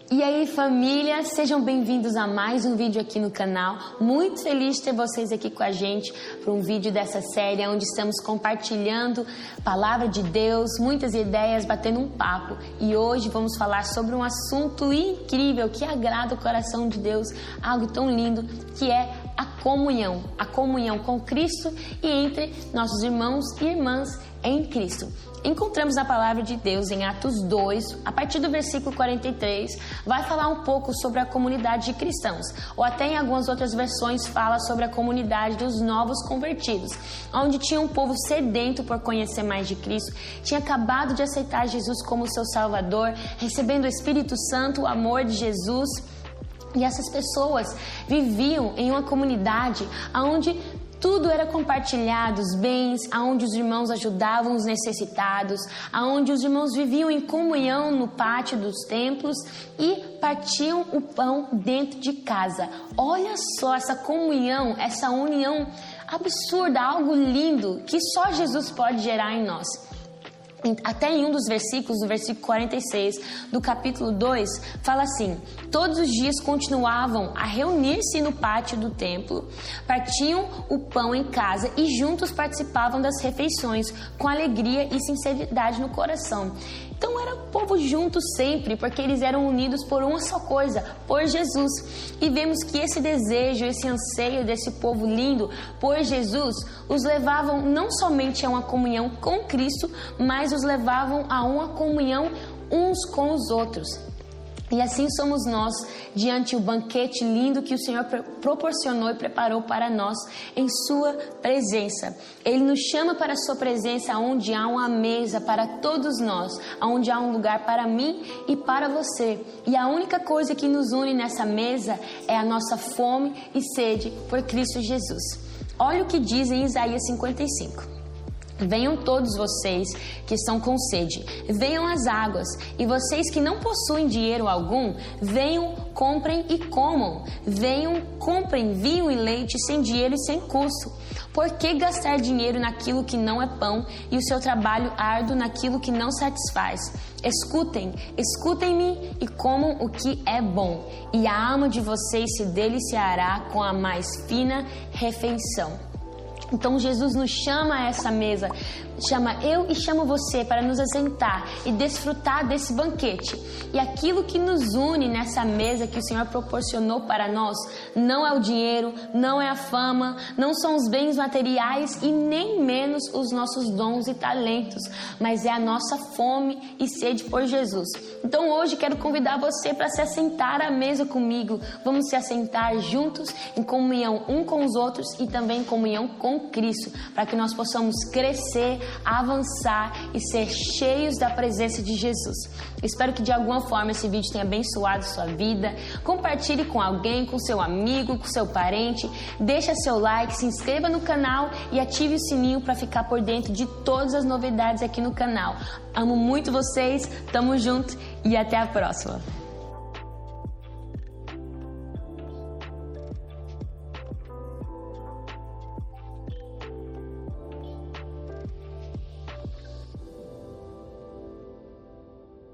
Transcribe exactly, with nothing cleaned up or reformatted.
E aí, família, sejam bem-vindos a mais um vídeo aqui no canal. Muito feliz de ter vocês aqui com a gente para um vídeo dessa série onde estamos compartilhando palavra de Deus, muitas ideias, batendo um papo. E hoje vamos falar sobre um assunto incrível que agrada o coração de Deus, algo tão lindo, que é a comunhão, a comunhão com Cristo e entre nossos irmãos e irmãs em Cristo. Encontramos na palavra de Deus em Atos dois, a partir do versículo quarenta e três, vai falar um pouco sobre a comunidade de cristãos, ou até em algumas outras versões fala sobre a comunidade dos novos convertidos, onde tinha um povo sedento por conhecer mais de Cristo, tinha acabado de aceitar Jesus como seu Salvador, recebendo o Espírito Santo, o amor de Jesus, e essas pessoas viviam em uma comunidade onde tudo era compartilhado, os bens, aonde os irmãos ajudavam os necessitados, aonde os irmãos viviam em comunhão no pátio dos templos e partiam o pão dentro de casa. Olha só essa comunhão, essa união absurda, algo lindo que só Jesus pode gerar em nós. Até em um dos versículos, no versículo quarenta e seis do capítulo dois, fala assim: todos os dias continuavam a reunir-se no pátio do templo, partiam o pão em casa e juntos participavam das refeições com alegria e sinceridade no coração. Então era o povo junto sempre, porque eles eram unidos por uma só coisa, por Jesus. E vemos que esse desejo, esse anseio desse povo lindo por Jesus, os levavam não somente a uma comunhão com Cristo, mas os levavam a uma comunhão uns com os outros. E assim somos nós, diante do banquete lindo que o Senhor proporcionou e preparou para nós em sua presença. Ele nos chama para a sua presença, onde há uma mesa para todos nós, onde há um lugar para mim e para você. E a única coisa que nos une nessa mesa é a nossa fome e sede por Cristo Jesus. Olha o que diz em Isaías cinquenta e cinco. Venham todos vocês que estão com sede, venham às águas, e vocês que não possuem dinheiro algum, venham, comprem e comam. Venham, comprem vinho e leite sem dinheiro e sem custo. Por que gastar dinheiro naquilo que não é pão e o seu trabalho árduo naquilo que não satisfaz? Escutem, escutem-me e comam o que é bom, e a alma de vocês se deliciará com a mais fina refeição. Então Jesus nos chama a essa mesa, chama eu e chama você para nos assentar e desfrutar desse banquete. E aquilo que nos une nessa mesa que o Senhor proporcionou para nós não é o dinheiro, não é a fama, não são os bens materiais e nem menos os nossos dons e talentos, mas é a nossa fome e sede por Jesus. Então hoje quero convidar você para se assentar à mesa comigo. Vamos se assentar juntos em comunhão um com os outros e também em comunhão com Cristo, para que nós possamos crescer, avançar e ser cheios da presença de Jesus. Espero que de alguma forma esse vídeo tenha abençoado sua vida. Compartilhe com alguém, com seu amigo, com seu parente. Deixa seu like, se inscreva no canal e ative o sininho para ficar por dentro de todas as novidades aqui no canal. Amo muito vocês, tamo junto e até a próxima.